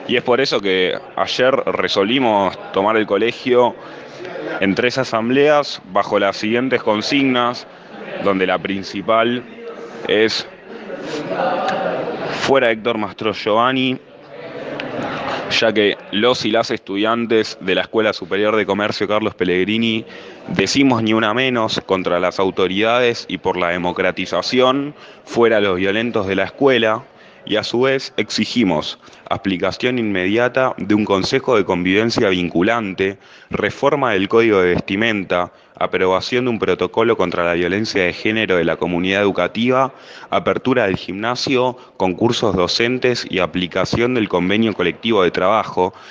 Y es por eso que ayer resolvimos tomar el colegio en 3 asambleas bajo las siguientes consignas, donde la principal es fuera Héctor Mastrogiovanni, ya que los y las estudiantes de la Escuela Superior de Comercio Carlos Pellegrini decimos ni una menos contra las autoridades y por la democratización, fuera los violentos de la escuela, y a su vez exigimos aplicación inmediata de un Consejo de Convivencia vinculante, reforma del Código de Vestimenta, aprobación de un protocolo contra la violencia de género de la comunidad educativa, apertura del gimnasio, concursos docentes y aplicación del convenio colectivo de trabajo,